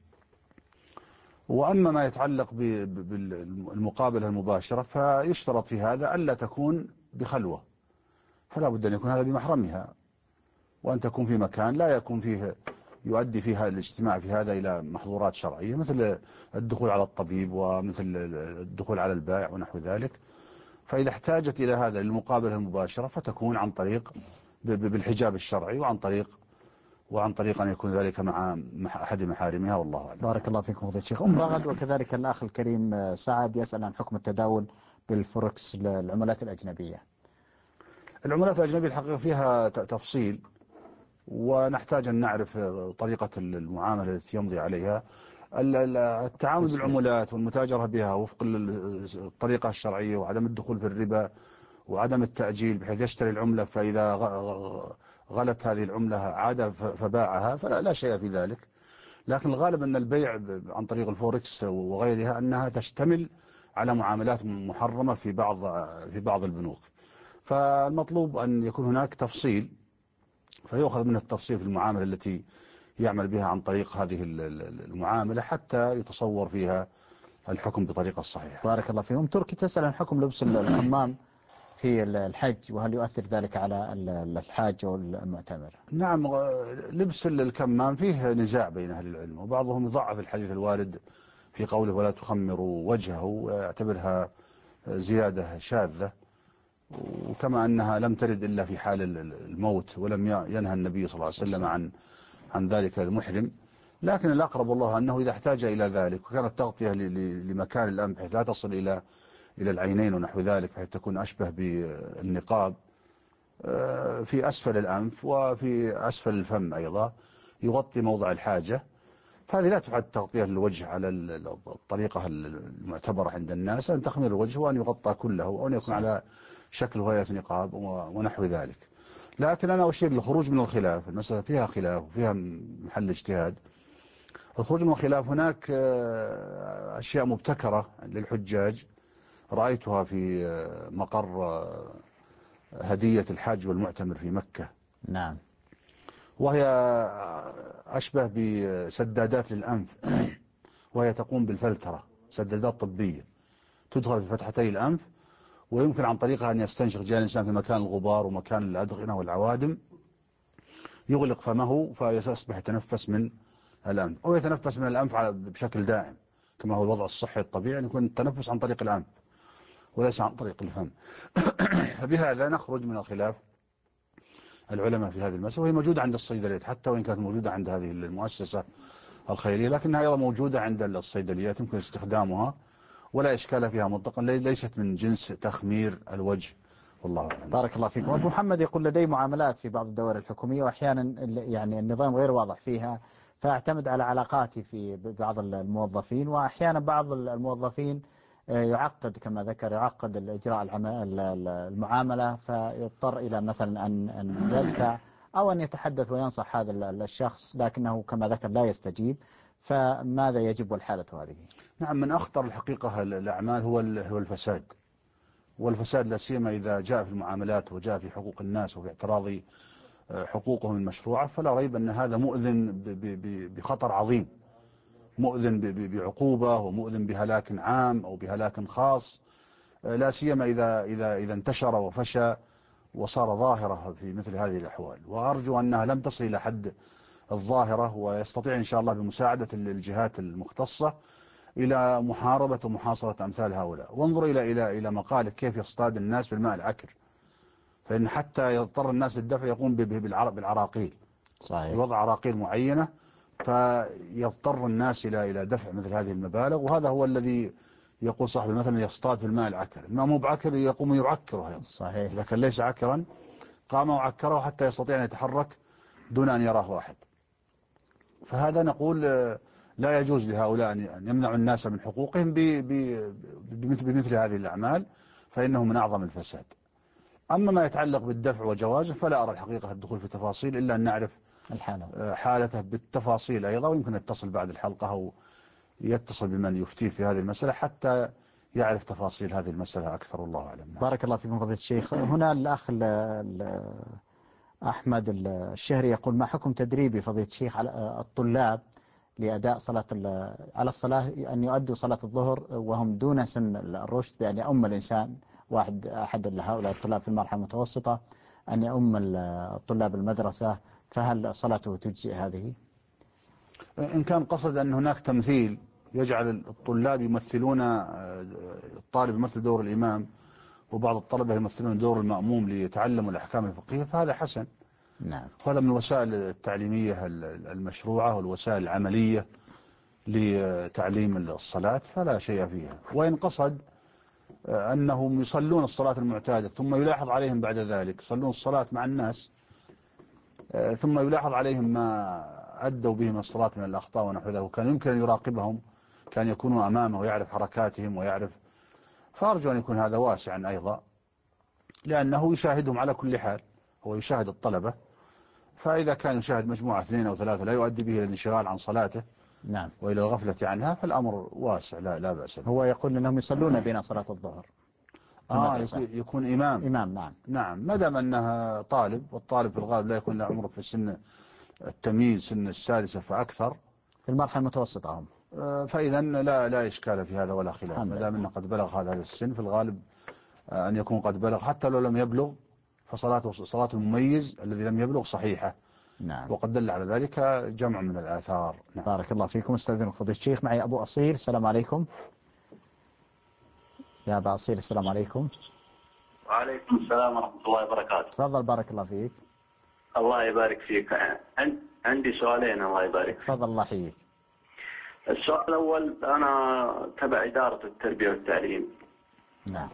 وأما ما يتعلق بالمقابلة المباشرة فيشترط في هذا ألا تكون بخلوة، فلا بد أن يكون هذا بمحرمها، وأن تكون في مكان لا يكون فيه يؤدي فيها الاجتماع في هذا إلى محظورات شرعية، مثل الدخول على الطبيب ومثل الدخول على البائع ونحو ذلك. فإذا احتاجت إلى هذا للمقابلة المباشرة فتكون عن طريق بالحجاب الشرعي وعن طريق أن يكون ذلك مع أحد محارمها، والله أعلم. بارك الله فيكم فضيلة الشيخ. رغد وكذلك الأخ الكريم سعد يسأل عن حكم التداول بالفوركس للعملات الأجنبية. العملات الأجنبية الحقيقة فيها تفصيل، ونحتاج أن نعرف طريقة المعاملة التي يمضي عليها. التعامل بالعملات والمتاجرة بها وفق الطريقة الشرعية، وعدم الدخول في الربا وعدم التأجيل بحيث يشتري العملة فإذا غلت هذه العملة عاد فباعها، فلا شيء في ذلك. لكن الغالب أن البيع عن طريق الفوركس وغيرها أنها تشتمل على معاملات محرمة في بعض البنوك. فالمطلوب أن يكون هناك تفصيل، فيؤخذ من التفصيل في المعاملة التي يعمل بها عن طريق هذه المعاملة حتى يتصور فيها الحكم بطريقة صحيحة. بارك الله فيكم. تركي تسأل عن حكم لبس الكمام في الحج، وهل يؤثر ذلك على الحاج والمعتمر؟ نعم، لبس الكمام فيه نزاع بين أهل العلم، وبعضهم يضعف الحديث الوارد في قوله ولا تخمروا وجهه ويعتبرها زيادة شاذة، وكما أنها لم ترد إلا في حال الموت، ولم ينهى النبي صلى الله عليه وسلم عن ذلك المحرم. لكن الأقرب والله أنه إذا احتاج إلى ذلك وكانت تغطية لمكان الأنف بحيث لا تصل إلى العينين ونحو ذلك، بحيث تكون أشبه بالنقاب في أسفل الأنف وفي أسفل الفم أيضا، يغطي موضع الحاجة، فهذه لا تعد تغطية للوجه على الطريقة المعتبرة عند الناس، أن تخمير الوجه وأن يغطى كله أو أن يكون على شكل هيئة نقاب ونحو ذلك. لكن أنا أشير للخروج من الخلاف، المسألة فيها خلاف وفيها محل اجتهاد. الخروج من الخلاف هناك أشياء مبتكرة للحجاج رأيتها في مقر هدية الحاج والمعتمر في مكة. نعم. وهي أشبه بسدادات للأنف، وهي تقوم بالفلترة، سدادات طبية تدخل في فتحتي الأنف، ويمكن عن طريقها أن يستنشق جاء الإنسان في مكان الغبار ومكان الأدغنة والعوادم، يغلق فمه فيصبح يتنفس من الأنف، أو يتنفس من الأنف بشكل دائم كما هو الوضع الصحي الطبيعي، أن يكون التنفس عن طريق الأنف وليس عن طريق الفم. فبهذا نخرج من الخلاف العلماء في هذه المسألة، وهي موجودة عند الصيدليات حتى وإن كانت موجودة عند هذه المؤسسة الخيرية، لكنها أيضا موجودة عند الصيدليات يمكن استخدامها ولا إشكال فيها مطلقا، ليست من جنس تخمير الوجه والله أعلم. بارك الله فيكم. أبو محمد يقول لدي معاملات في بعض الدوائر الحكومية وأحيانا يعني النظام غير واضح فيها، فأعتمد على علاقاتي في بعض الموظفين، وأحيانا بعض الموظفين يعقد كما ذكر يعقد الإجراء المعاملة، فيضطر إلى مثلا أن يدفع أو أن يتحدث وينصح هذا الشخص، لكنه كما ذكر لا يستجيب. فماذا يجب والحالة هذه؟ نعم، من أخطر الحقيقة الأعمال هو الفساد، والفساد لا سيما إذا جاء في المعاملات وجاء في حقوق الناس وفي اعتراض حقوقهم المشروعة، فلا ريب أن هذا مؤذن بخطر عظيم، مؤذن بعقوبة ومؤذن بهلاك عام أو بهلاك خاص، لا سيما إذا انتشر وفشى وصار ظاهرة في مثل هذه الأحوال. وأرجو أنها لم تصل إلى حد الظاهرة، ويستطيع إن شاء الله بمساعدة الجهات المختصة إلى محاربة ومحاصرة أمثال هؤلاء. وانظروا إلى مقالة كيف يصطاد الناس بالماء العكر، فإن حتى يضطر الناس للدفع يقوم بالعراقيل، صحيح. بوضع عراقيل معينة، فيضطر الناس إلى دفع مثل هذه المبالغ. وهذا هو الذي يقول صاحب المثل يصطاد بالماء العكر. الماء مو بعكر، يقوم يعكره. صحيح. إذا كان ليس عكرا قام وعكره حتى يستطيع أن يتحرك دون أن يراه واحد. فهذا نقول لا يجوز لهؤلاء أن يمنعوا الناس من حقوقهم بمثل هذه الأعمال، فإنه من أعظم الفساد. أما ما يتعلق بالدفع وجوازه فلا أرى الحقيقة الدخول في تفاصيل إلا أن نعرف حالته بالتفاصيل أيضا، ويمكن يتصل بعد الحلقة أو يتصل بمن يفتيه في هذه المسألة حتى يعرف تفاصيل هذه المسألة أكثر، والله أعلم. بارك الله فيكم فضيلة الشيخ. هنا الأخ أحمد الشهري يقول: ما حكم تدريبي فضيلة الشيخ على الطلاب لأداء على الصلاة أن يؤدوا صلاة الظهر وهم دون سن الرشد، بأن يؤم الإنسان أحد هؤلاء الطلاب في المرحلة المتوسطة أن يؤم الطلاب المدرسة، فهل صلاته تجزئ هذه؟ إن كان قصد أن هناك تمثيل يجعل الطلاب يمثلون، الطالب يمثل دور الإمام وبعض الطلبة يمثلون دور المأموم ليتعلموا الأحكام الفقهية، فهذا حسن. نعم. وهذا من الوسائل التعليمية المشروعة والوسائل العملية لتعليم الصلاة، فلا شيء فيها. وإن قصد أنهم يصلون الصلاة المعتادة ثم يلاحظ عليهم بعد ذلك يصلون الصلاة مع الناس، ثم يلاحظ عليهم ما أدوا به من الصلاة من الأخطاء ونحو ذلك، وكان يمكن أن يراقبهم، كان يكونوا أمامه ويعرف حركاتهم ويعرف، فأرجو أن يكون هذا واسعا أيضا، لأنه يشاهدهم على كل حال، هو يشاهد الطلبة، فإذا كان يشاهد مجموعة 2 أو 3 لا يؤدي به إلى الانشغال عن صلاته نعم وإلى الغفلة عنها، فالأمر واسع لا بأس به. هو يقول أنهم يصلون بين صلاة الظهر. يكون إمام. نعم ما دام أنها طالب، والطالب في الغالب لا يكون له عمره في سن التمييز، سن السادسة فأكثر، في المرحلة المتوسطة هم، فإذا لا إشكال في هذا ولا خلاف، ما دام أنه قد بلغ هذا السن في الغالب أن يكون قد بلغ، حتى لو لم يبلغ فصلاته صلاة المميز الذي لم يبلغ صحيحة. نعم. وقد دل على ذلك جمع من الآثار. نعم. بارك الله فيكم. استاذن فضيلة الشيخ. معي أبو أصيل. السلام عليكم يا أبو أصيل. السلام عليكم. وعليكم السلام ورحمة الله وبركاته. تفضل. بارك الله فيك. الله يبارك فيك. عندي سؤالين. الله يبارك فيك. تفضل. الله يحييك. السؤال الأول، أنا تبع إدارة التربية والتعليم. نعم.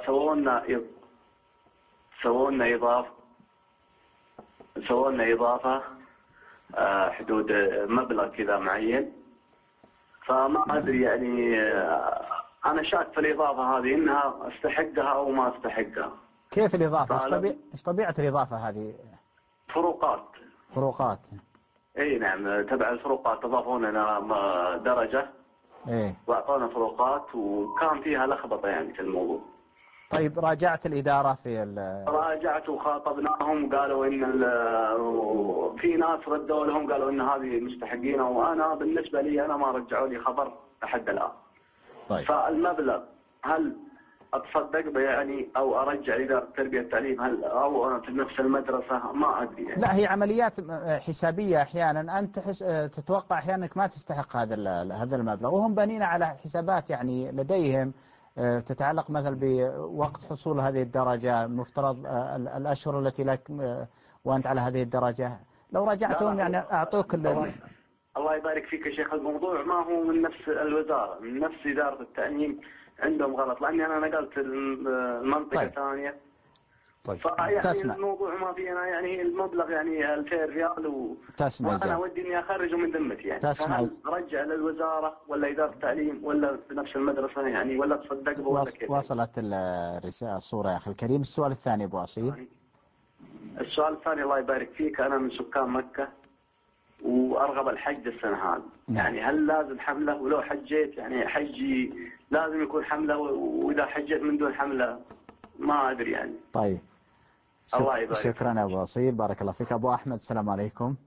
سووا لنا إضافة حدود مبلغ كذا معين، فما أدري يعني أنا شاك في الإضافة هذه إنها استحقها أو ما استحقها. كيف الإضافة؟ إيش طبيعة الإضافة هذه؟ فروقات. اي نعم، تبع الفروقات اضافوا لنا درجة واعطونا فروقات، وكان فيها لخبطة يعني في الموضوع. طيب راجعت الإدارة في راجعت وخاطبناهم وقالوا ان في ناس ردوا لهم قالوا ان هذه مستحقين، وانا بالنسبة لي انا ما رجعوا لي خبر لحد الآن. طيب. فالمبلغ هل أتصدق به يعني أو أرجع إدارة التربية والتعليم، هل أو أنا في نفس المدرسة ما أدري يعني. لا، هي عمليات حسابية أحيانا، أنت تتوقع أحيانا أنك ما تستحق هذا المبلغ، وهم بانين على حسابات يعني لديهم تتعلق مثلا بوقت حصول هذه الدرجة، مفترض الأشهر التي لك وأنت على هذه الدرجة. لو راجعتهم يعني أعطوك الله يبارك فيك يا شيخ. الموضوع ما هو من نفس الوزارة، من نفس إدارة التعليم، عندهم غلط، لأني أنا نقلت المنطقة ثانية. طيب. فيعني تسمع. الموضوع ما فينا يعني المبلغ يعني 2000 ريال تسمع وأنا إجابة. ودي إني أخرجه من ذمتي يعني. تسمع. فهل أرجع للوزارة ولا إدارة التعليم ولا بنفس المدرسة يعني ولا تصدق به ولا كيف؟ وصلت الرسالة الصورة يا أخي الكريم. السؤال الثاني أبو أصيل. السؤال الثاني الله يبارك فيك، أنا من سكان مكة وأرغب الحج السنة هذه. يعني هل لازم حملة؟ ولو حجيت يعني حجي لازم يكون حملة، وإذا حجيت من دون حملة ما أدري يعني. طيب الله يبارك. شكرا يا أبو أصيل، بارك الله فيك. أبو أحمد السلام عليكم.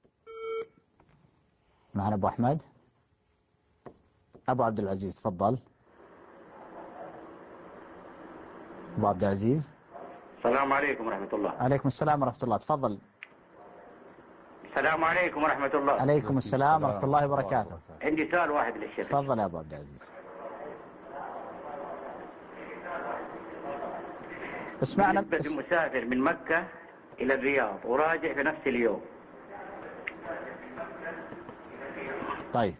معنا أبو أحمد. أبو عبد العزيز تفضل. أبو عبد العزيز. السلام عليكم ورحمة الله. عليكم السلام ورحمة الله، تفضل. السلام عليكم ورحمة الله. عليكم السلام ورحمة الله وبركاته. عندي سؤال واحد للشيخ. تفضل يا أبو عبد العزيز. اسمعنا. بالنسبة لمسافر من مكة إلى الرياض وراجع في نفس اليوم. طيب.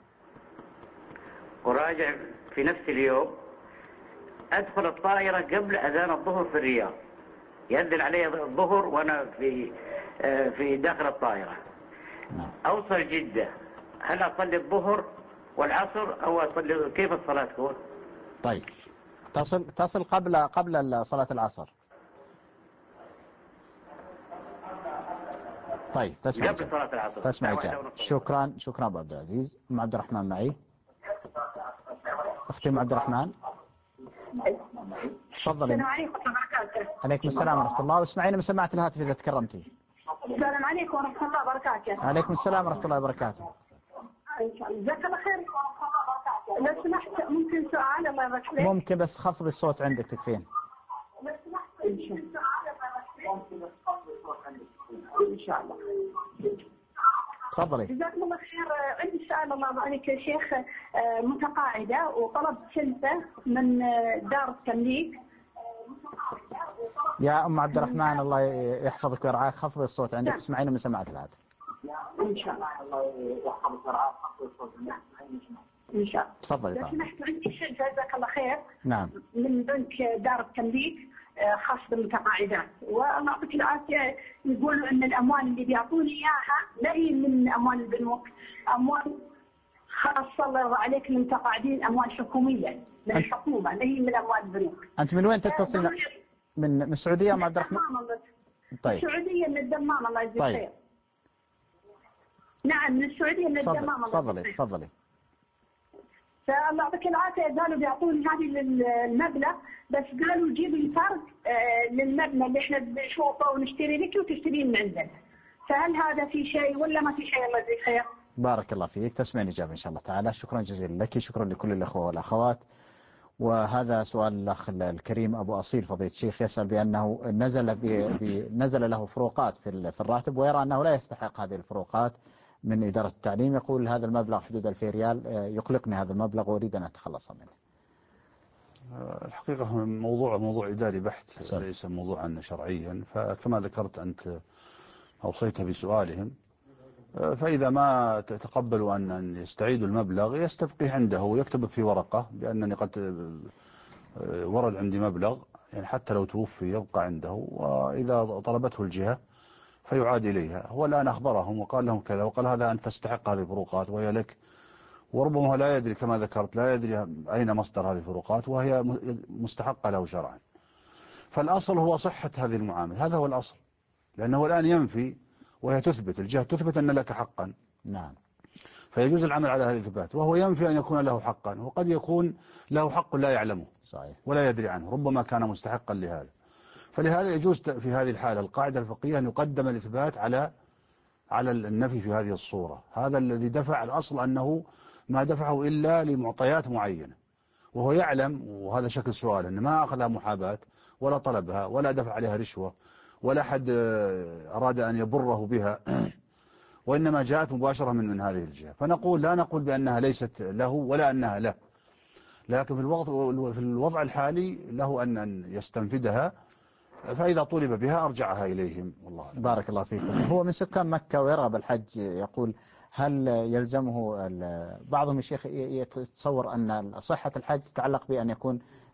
وراجع في نفس اليوم، أدخل الطائرة قبل أذان الظهر في الرياض، يأذن علي الظهر وأنا في داخل الطائرة. أوصل جدة، هل أصلي الظهر والعصر أو أصلي كيف الصلاة تكون؟ طيب تصل قبل صلاة العصر. طيب تسمع قبل صلاة العصر. تسمع إجابة. شكرا أبو عبد العزيز. أم عبد الرحمن معي. أختي أم عبد الرحمن تفضلي. السلام عليكم ورحمة الله وبركاته. عليكم السلام ورحمة الله. واسمعيني من سماعة الهاتف إذا تكرمتي. السلام عليكم ورحمة الله وبركاته. عليكم السلام ورحمة الله وبركاته. إن شاء الله. جزاك الله خير. لو سمحت ممكن سؤال الله يبارك فيك. ممكن بس خفضي الصوت عندك تكفين. لو سمحت إن شاء الله. تفضلي. جزاكم الله خير. عندي سؤال الله عليك يا شيخ. متقاعدة وطلبت جلسة من دار التمليك. يا أم عبد الرحمن الله يحفظك ويرعاك، خفضي الصوت عندك. اسمعيني من سماعة الهاتف. إن شاء الله. الله يحفظك ويرعاك، خفضي الصوت. إن شاء الله. تفضلي. لو سمحت عندي شيء جزاك الله خير. نعم. من بنك دار التمليك خاص بالمتقاعدات، والله يعطيك العافية. يقولوا ان الاموال اللي بيعطوني اياها لا هي من اموال البنوك، اموال خاصة الله يرضى عليك للمتقاعدين، اموال حكومية من الحكومة لا هي من اموال البنوك. انت من وين تتصل؟ من السعودية ام عبد الرحمن؟ طيب. السعودية من الدمام الله يجزيك خير. نعم من السعودية من الدمام. تفضلي. فالله يعطيك العافية. قالوا بيعطوني هذه المبلغ، بس قالوا جيبوا لي فرق للمبنى اللي احنا بنشوفه ونشتري لك وتشتريه من عندنا. فهل هذا في شيء ولا ما في شيء؟ الله يجزيك خير. بارك الله فيك. تسمعين إجابة إن شاء الله تعالى. شكرا جزيلا لك. شكرا لكل الأخوة والأخوات. وهذا سؤال الأخ الكريم أبو أصيل فضيلة الشيخ يسأل بأنه نزل له فروقات في الراتب، ويرى أنه لا يستحق هذه الفروقات من إدارة التعليم. يقول هذا المبلغ حدود 2000 ريال يقلقني هذا المبلغ وأريد أن أتخلص منه. الحقيقة موضوع إداري بحت، ليس موضوعا شرعيا. فكما ذكرت أنت أوصيت بسؤالهم، فإذا ما تقبلوا أن يستعيدوا المبلغ يستبقي عنده ويكتب في ورقة بأنني قد ورد عندي مبلغ، يعني حتى لو توفي يبقى عنده، وإذا طلبته الجهة فيعاد إليها. هو الآن أخبرهم وقال لهم كذا، وقال هذا أنت تستحق هذه الفروقات وهي لك، وربما لا يدري كما ذكرت، لا يدري أين مصدر هذه الفروقات وهي مستحقة له شرعا. فالأصل هو صحة هذه المعاملة، هذا هو الأصل، لأنه الآن ينفي وهي تثبت، الجهة تثبت أن لك حقا. نعم. فيجوز العمل على هذا الإثبات، وهو ينفي أن يكون له حقا، وقد يكون له حق لا يعلمه. صحيح. ولا يدري عنه، ربما كان مستحقا لهذا. فلهذا يجوز في هذه الحالة القاعدة الفقهية أن يقدم الإثبات على النفي في هذه الصورة. هذا الذي دفع الأصل أنه ما دفعه إلا لمعطيات معينة، وهو يعلم، وهذا شكل سؤال، أن ما أخذها محاباة ولا طلبها ولا دفع عليها رشوة ولا أحد أراد أن يبره بها، وإنما جاءت مباشرة من هذه الجهة. فنقول لا نقول بأنها ليست له ولا أنها له، لكن في الوضع الحالي له أن يستنفدها، فإذا طلب بها أرجعها إليهم. والله بارك الله فيكم. هو من سكان مكة ويرغب الحج، يقول هل يلزمه بعضهم الشيخ يتصور أن صحة الحج تتعلق بأن يكون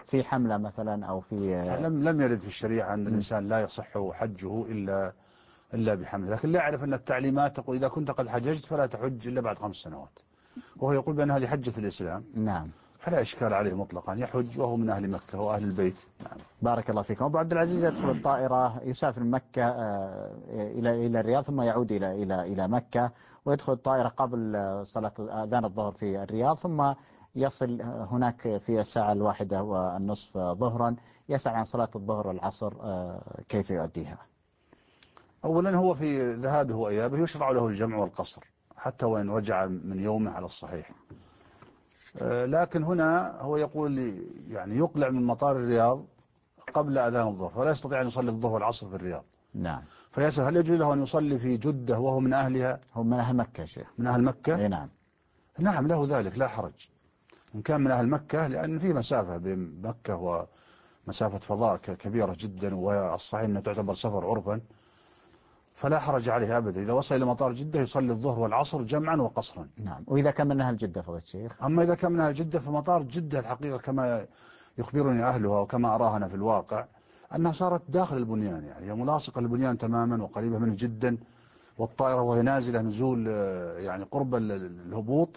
في حملة مثلا أو في لم يرد في الشريعة أن الإنسان لا يصح حجه إلا بحمل، لكن لا يعرف أن التعليمات تقول إذا كنت قد حججت فلا تحج إلا بعد 5 سنوات، وهو يقول بأن هذه حجة الإسلام. نعم. فلا إشكال عليه مطلقا، يحج وهو من أهل مكة وأهل البيت. نعم. بارك الله فيكم. أبو عبد العزيز يدخل الطائرة يسافر من مكة إلى الرياض ثم يعود إلى مكة، ويدخل الطائرة قبل صلاة أذان الظهر في الرياض، ثم يصل هناك في الساعة 1:30 ظهرا، يسأل عن صلاة الظهر والعصر كيف يؤديها؟ أولا هو في ذهابه وإيابه يشرع له الجمع والقصر حتى وإن رجع من يومه على الصحيح، لكن هنا هو يقول يعني يقلع من مطار الرياض قبل أذان الظهر، فلا يستطيع أن يصلي الظهر والعصر في الرياض. نعم. فيسأل هل يجوز له أن يصلي في جدة وهو من أهلها؟ هو من أهل مكة شيخ. من أهل مكة؟ نعم. نعم له ذلك لا حرج إن كان من أهل مكة، لأن في مسافة بين مكة ومسافة فضاء كبيرة جدا، والصحيح أنها تعتبر سفر عرفا، فلا حرج عليه أبدا إذا وصل إلى مطار جدة يصلي الظهر والعصر جمعا وقصرا. نعم. وإذا كان من أهل جدة فضيلة الشيخ؟ أما إذا كان من أهل جدة فمطار جدة الحقيقة كما يخبرني أهلها وكما أراهنا في الواقع أنها صارت داخل البنيان، يعني هي ملاصقة للبنيان تماما وقريبة منه جدا، والطائرة وهي نازلة نزول يعني قرب الهبوط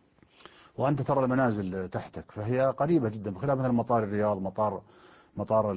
وأنت ترى المنازل تحتك، فهي قريبة جدا، بخلاف مثلا مطار الرياض، مطار